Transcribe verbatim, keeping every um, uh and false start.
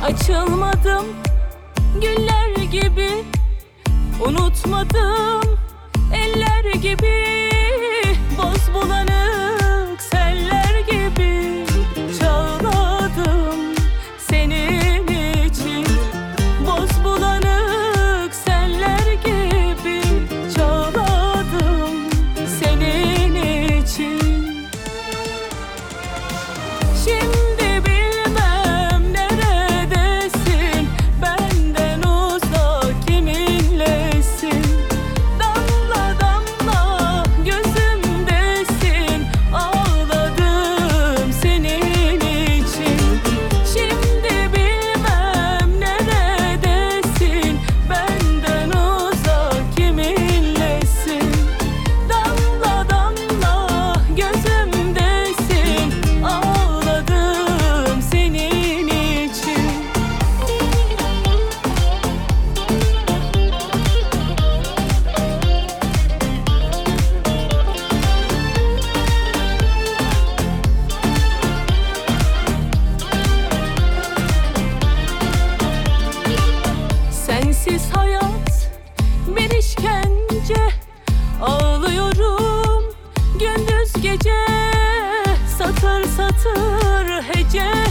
Açılmadım güller gibi, unutmadım eller gibi, boz bulanık seller gibi çağladım senin için. Boz bulanık seller gibi çağladım senin için. Şimdi sensiz hayat bir işkence, ağlıyorum gündüz gece, satır satır hece.